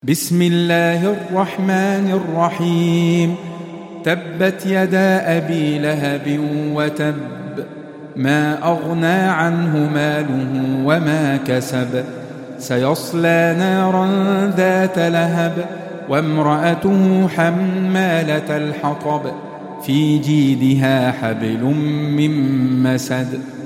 بسم الله الرحمن الرحيم. تبت يدا أبي لهب وتب، ما أغنى عنه ماله وما كسب، سيصلى نارا ذات لهب، وامرأته حمالة الحطب، في جيدها حبل من مسد.